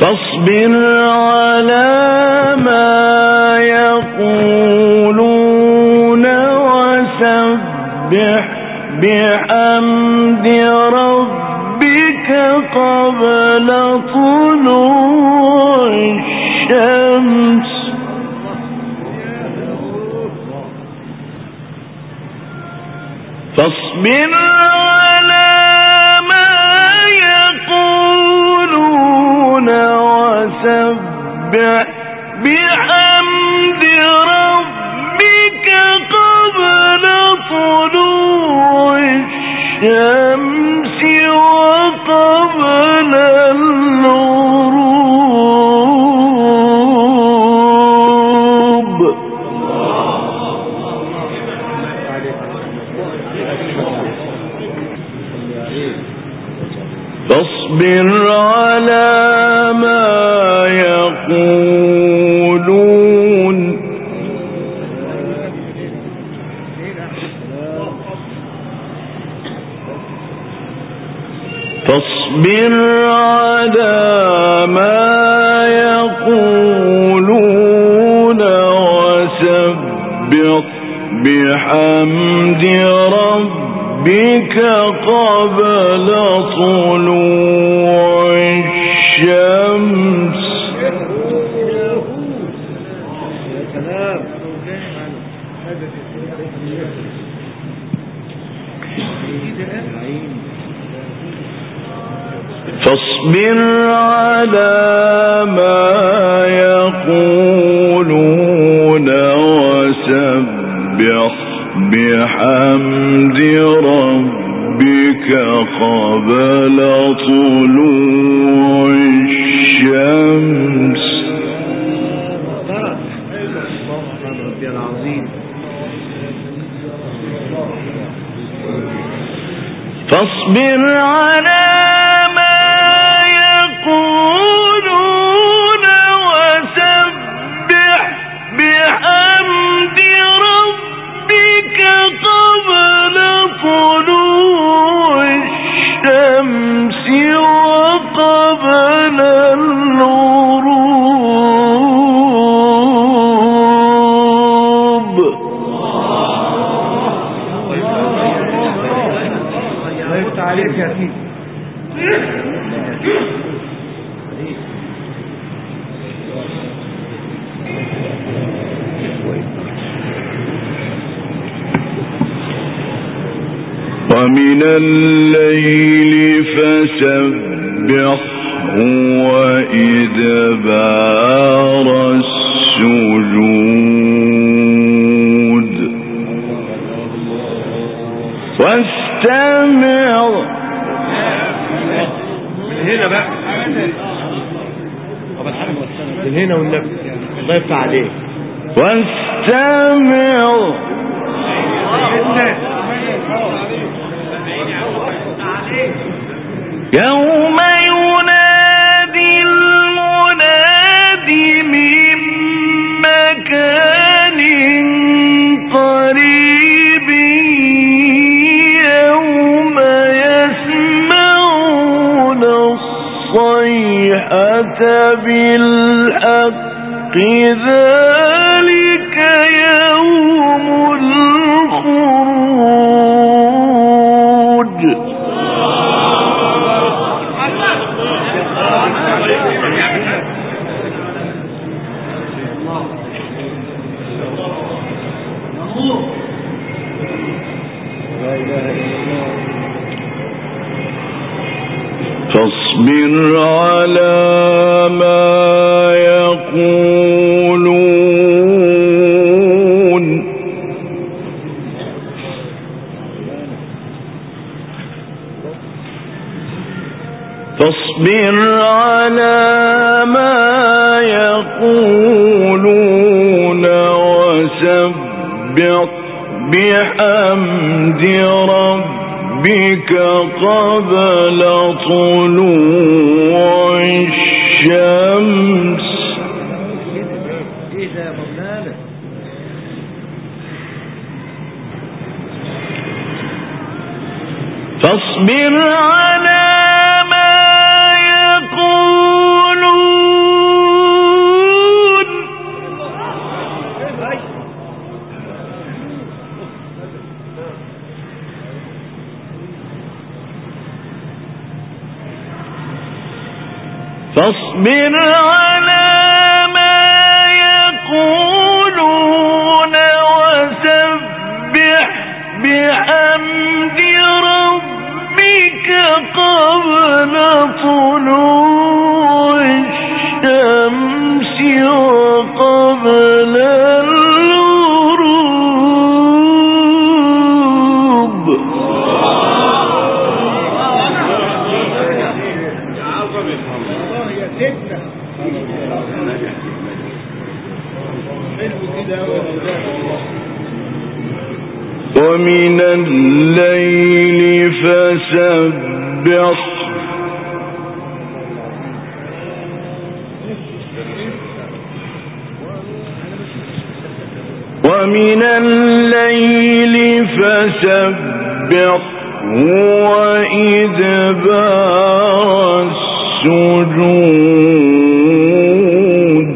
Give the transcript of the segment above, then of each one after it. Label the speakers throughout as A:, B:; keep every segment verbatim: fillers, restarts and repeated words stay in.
A: فاصبر على ما يقولون وسبح بحمد ربك قبل طلوع الشمس فاصبر على ما يقولون وسبح بحمد ربك قبل طلوع الشمس وقبل الغروب فاصبر على ما يقولون فاصبر على ما يقولون وسبح بحمد ربك قبل طلوع الشمس فاصبر على ما يقولون وسبح بحمد ربك قبل طلوع الشمس فاصبر على ما يقولون وسبح بحمد ربك قبل طلوع الشمس وقبل الغروب
B: عليك يا سيدي
A: ومن الليل فسبحه وإدبار السجود واستمع
B: هنا بقى من هنا والنبي الله يفتح عليك
A: واستمع يوم ينادي المنادي من مكان قريب يوم يسمعون الصيحة بالحق ذلك يوم الخروج فاصبر على ما يقولون فاصبر على ما يقولون وسبح بحمد ربك قبل طلوع الشمس فاصبر على ما يقولون فاصبر على ما يقولون وسبح بحمد ربك قبل طلوع الشمس وقبل الغروب. ومن الليل فسبح ومن الليل فسبح وإدبار السجود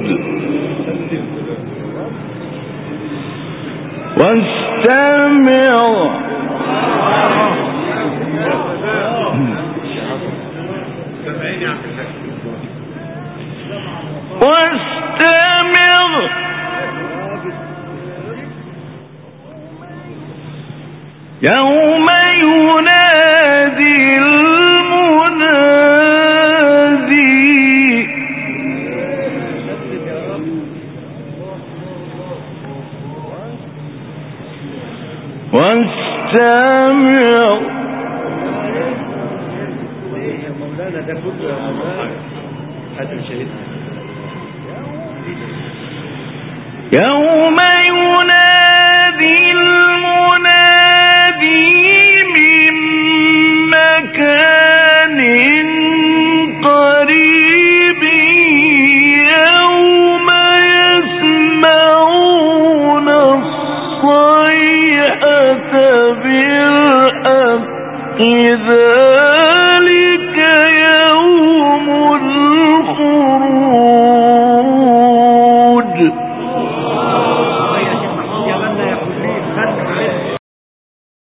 A: واستمع واستمع يوم ينادي المنادي واستمع يوم ينادي المنادي من مكان قريب يوم يسمعون الصيحة بالحق ذلك